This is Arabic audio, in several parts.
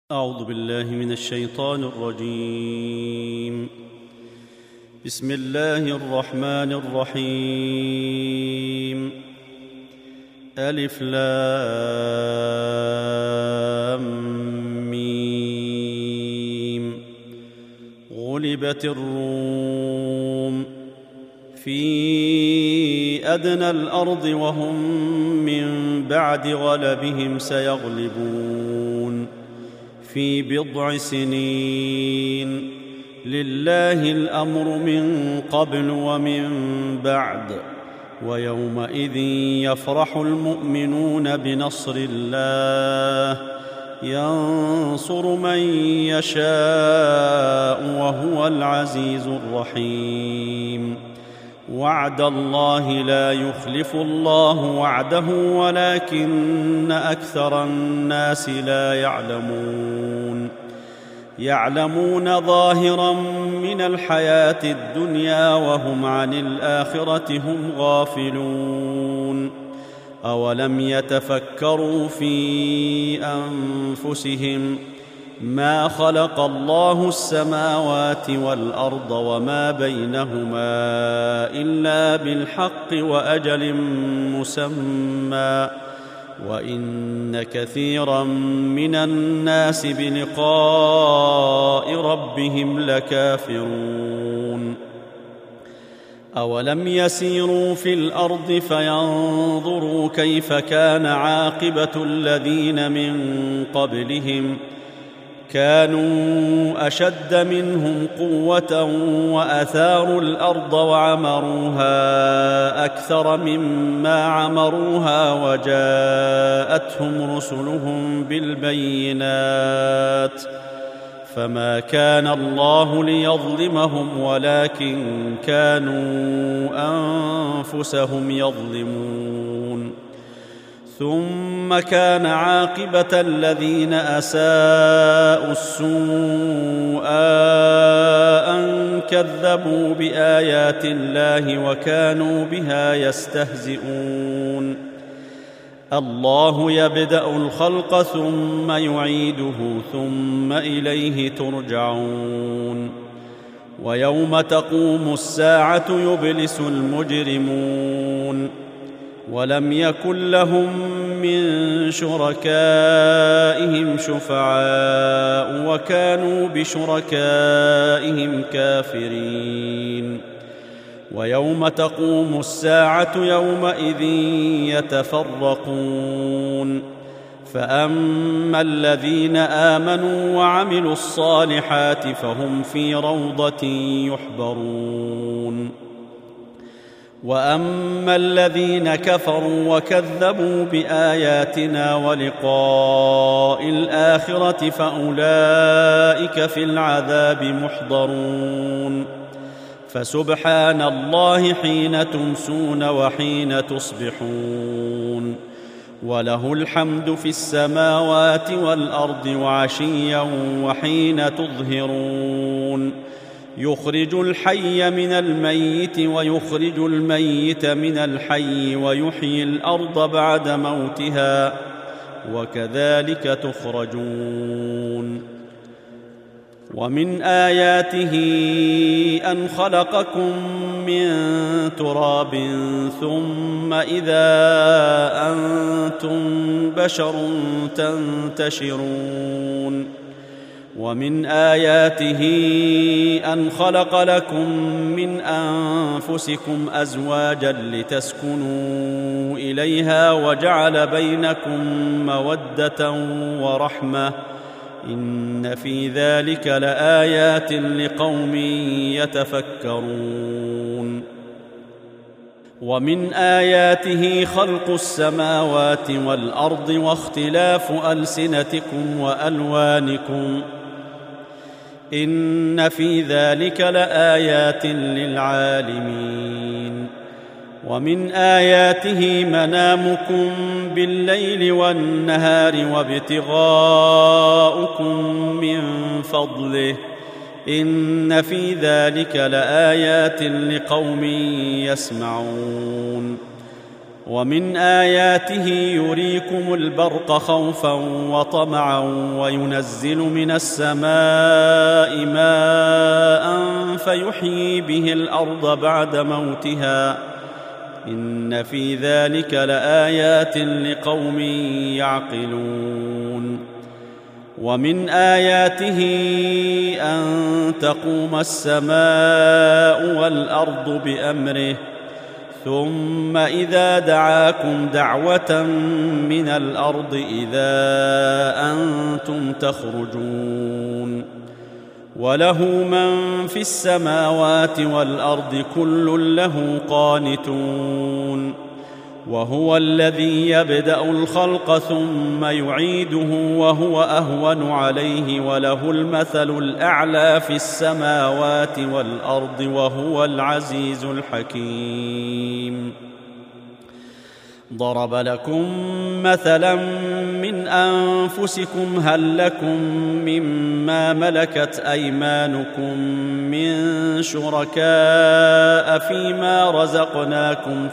أعوذ بالله من الشيطان الرجيم. بسم الله الرحمن الرحيم. ألف لام ميم. غلبت الروم في أدنى الأرض وهم من بعد غلبهم سيغلبون في بضع سنين. لله الأمر من قبل ومن بعد، ويومئذ يفرح المؤمنون بنصر الله ينصر من يشاء وهو العزيز الرحيم. وعد الله لا يخلف الله وعده ولكن أكثر الناس لا يعلمون ظاهرا من الحياة الدنيا وهم عن الآخرة هم غافلون. أولم يتفكروا في أنفسهم ما خلق الله السماوات والأرض وما بينهما إلا بالحق وأجل مسمى، وإن كثيرا من الناس بلقاء ربهم لكافرون. أولم يسيروا في الأرض فينظروا كيف كان عاقبة الذين من قبلهم كانوا أشد منهم قوة وأثاروا الأرض وعمروها أكثر مما عمروها وجاءتهم رسلهم بالبينات، فما كان الله ليظلمهم ولكن كانوا أنفسهم يظلمون. ثم كان عاقبة الذين أساءوا السوء أن كذبوا بآيات الله وكانوا بها يستهزئون. الله يبدأ الخلق ثم يعيده ثم إليه ترجعون. ويوم تقوم الساعة يبلس المجرمون ولم يكن لهم من شركائهم شفعاء وكانوا بشركائهم كافرين. ويوم تقوم الساعة يومئذ يتفرقون، فأما الذين آمنوا وعملوا الصالحات فهم في روضة يحبرون، وأما الذين كفروا وكذبوا بآياتنا ولقاء الآخرة فأولئك في العذاب محضرون. فسبحان الله حين تمسون وحين تصبحون، وله الحمد في السماوات والأرض وعشيا وحين تظهرون. يخرج الحي من الميت ويخرج الميت من الحي ويحيي الأرض بعد موتها وكذلك تخرجون. ومن آياته أن خلقكم من تراب ثم إذا أنتم بشر تنتشرون. ومن آياته أن خلق لكم من أنفسكم أزواجا لتسكنوا إليها وجعل بينكم مودة ورحمة، إن في ذلك لآيات لقوم يتفكرون. ومن آياته خلق السماوات والأرض واختلاف ألسنتكم وألوانكم، إن في ذلك لآيات للعالمين. ومن آياته منامكم بالليل والنهار وابتغاؤكم من فضله، إن في ذلك لآيات لقوم يسمعون. ومن آياته يريكم البرق خوفا وطمعا وينزل من السماء ماء فيحيي به الأرض بعد موتها إن في ذلك لآيات لقوم يعقلون ومن آياته أن تقوم السماء والأرض بأمره ثم إذا دعاكم دعوة من الأرض إذا أنتم تخرجون وله من في السماوات والأرض كل له قانتون وهو الذي يبدأ الخلق ثم يعيده وهو أهون عليه وله المثل الأعلى في السماوات والأرض وهو العزيز الحكيم ضرب لكم مثلا من أنفسكم هل لكم مما ملكت أيمانكم من شركاء فيما رزقناكم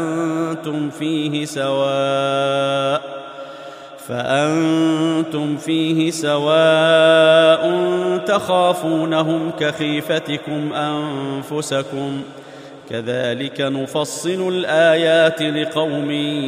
فأنتم فيه سواء تخافونهم كخيفتكم أنفسكم كذلك نفصل الآيات لقوم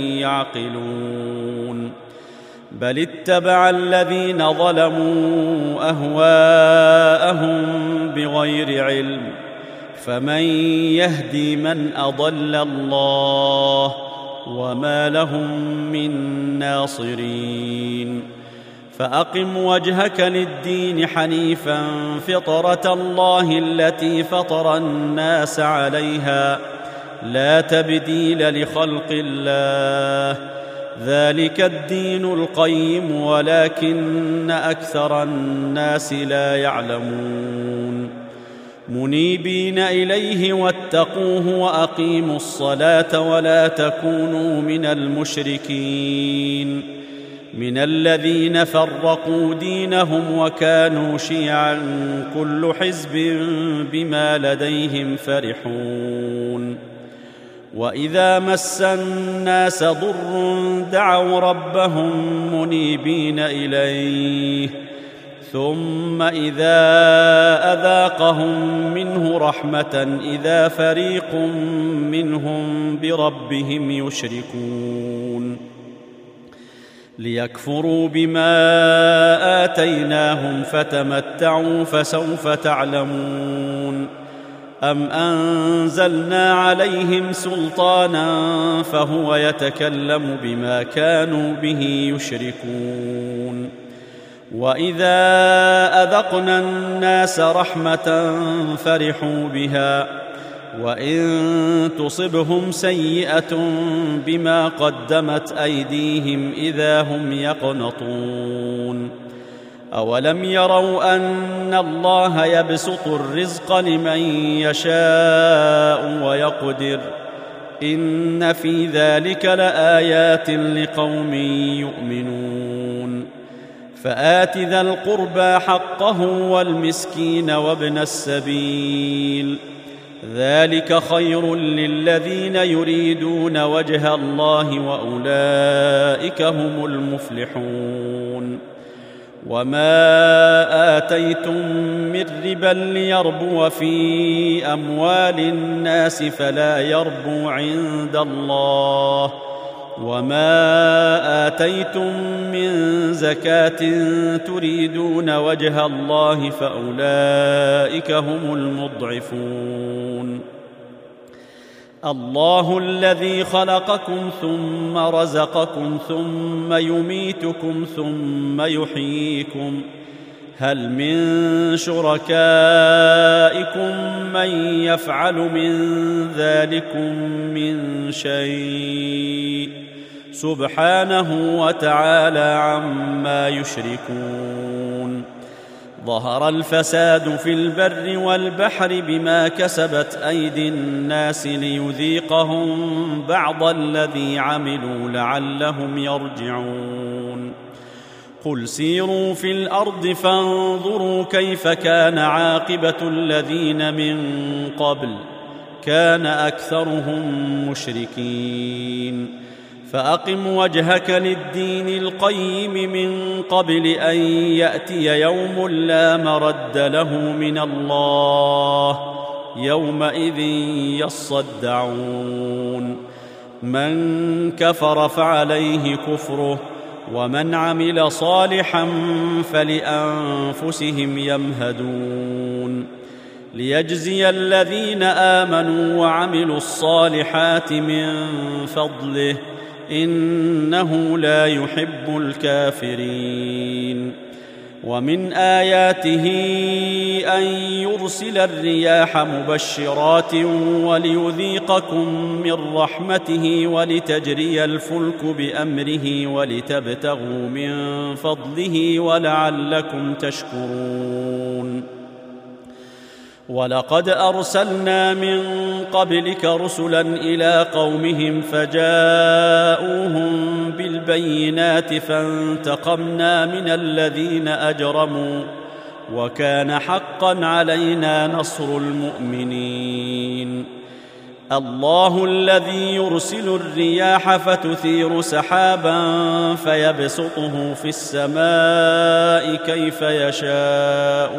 يعقلون بل اتبع الذين ظلموا أهواءهم بغير علم فمن يهدي من أضل الله وما لهم من ناصرين فأقم وجهك للدين حنيفا فطرة الله التي فطر الناس عليها لا تبديل لخلق الله ذلك الدين القيم ولكن أكثر الناس لا يعلمون منيبين إليه واتقوه وأقيموا الصلاة ولا تكونوا من المشركين من الذين فرقوا دينهم وكانوا شيعا كل حزب بما لديهم فرحون وإذا مس الناس ضر دعوا ربهم منيبين إليه ثم إذا أذاقهم منه رحمة إذا فريق منهم بربهم يشركون ليكفروا بما آتيناهم فتمتعوا فسوف تعلمون أم أنزلنا عليهم سلطانا فهو يتكلم بما كانوا به يشركون وإذا أذقنا الناس رحمة فرحوا بها وإن تصبهم سيئة بما قدمت أيديهم إذا هم يقنطون أولم يروا أن الله يبسط الرزق لمن يشاء ويقدر إن في ذلك لآيات لقوم يؤمنون فآت ذا القربى حقه والمسكين وابن السبيل ذلك خير للذين يريدون وجه الله وأولئك هم المفلحون وما آتيتم من ربا ليربو في أموال الناس فلا يربو عند الله وما آتيتم من زكاة تريدون وجه الله فأولئك هم المضعفون الله الذي خلقكم ثم رزقكم ثم يميتكم ثم يحييكم هل من شركائكم من يفعل من ذلكم من شيء سبحانه وتعالى عما يشركون ظهر الفساد في البر والبحر بما كسبت أيدي الناس ليذيقهم بعض الذي عملوا لعلهم يرجعون قل سيروا في الأرض فانظروا كيف كان عاقبة الذين من قبل وكان أكثرهم مشركين فأقم وجهك للدين القيم من قبل أن يأتي يوم لا مرد له من الله يومئذ يصدعون من كفر فعليه كفره ومن عمل صالحا فلأنفسهم يمهدون ليجزي الذين آمنوا وعملوا الصالحات من فضله إنه لا يحب الكافرين ومن آياته أن يرسل الرياح مبشرات وليذيقكم من رحمته ولتجري الفلك بأمره ولتبتغوا من فضله ولعلكم تشكرون ولقد أرسلنا من قبلك رسلا إلى قومهم فجاءوهم بالبينات فانتقمنا من الذين أجرموا وكان حقا علينا نصر المؤمنين الله الذي يرسل الرياح فتثير سحابا فيبسطه في السماء كيف يشاء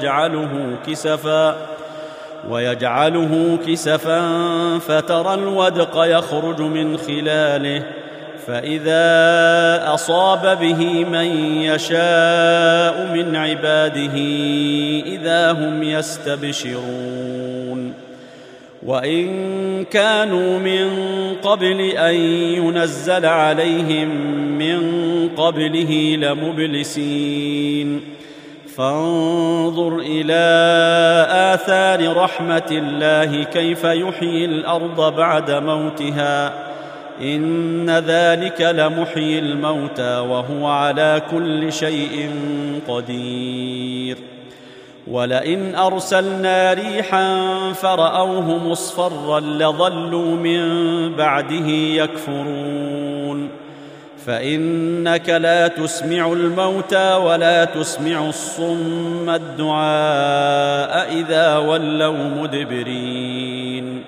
ويجعله كسفا فترى الودق يخرج من خلاله فإذا أصاب به من يشاء من عباده إذا هم يستبشرون وإن كانوا من قبل أن ينزل عليهم من قبله لمبلسين فانظر إلى آثار رحمة الله كيف يحيي الأرض بعد موتها إن ذلك لمحيي الموتى وهو على كل شيء قدير ولئن أرسلنا ريحا فرأوه مصفرا لظلوا من بعده يكفرون فإنك لا تسمع الموتى ولا تسمع الصم الدعاء إذا ولوا مدبرين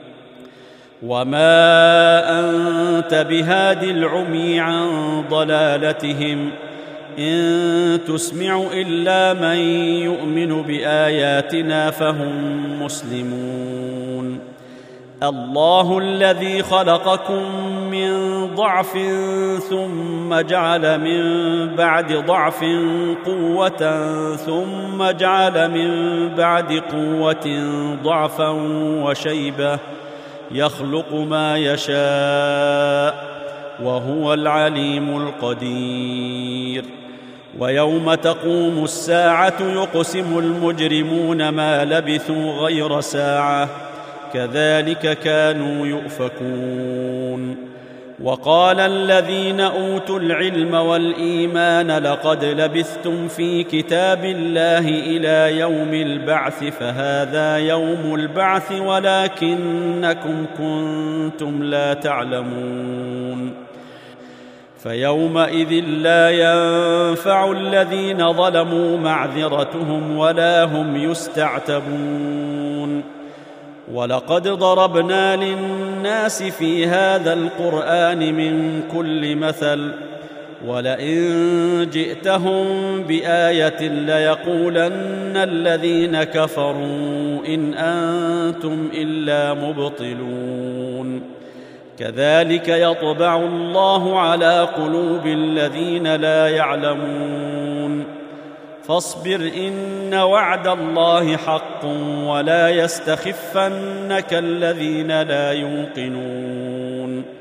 وما أنت بهاد العمي عن ضلالتهم إن تسمع إلا من يؤمن بآياتنا فهم مسلمون الله الذي خلقكم من ضعف ثم جعل من بعد ضعف قوة ثم جعل من بعد قوة ضعفا وشيبة يخلق ما يشاء وهو العليم القدير ويوم تقوم الساعة يقسم المجرمون ما لبثوا غير ساعة كذلك كانوا يؤفكون وقال الذين أوتوا العلم والإيمان لقد لبثتم في كتاب الله إلى يوم البعث فهذا يوم البعث ولكنكم كنتم لا تعلمون فيومئذ لا ينفع الذين ظلموا معذرتهم ولا هم يستعتبون ولقد ضربنا للناس في هذا القرآن من كل مثل ولئن جئتهم بآية ليقولن الذين كفروا إن أنتم إلا مبطلون كذلك يطبع الله على قلوب الذين لا يعلمون فاصبر إن وعد الله حق ولا يستخفنك الذين لا يوقنون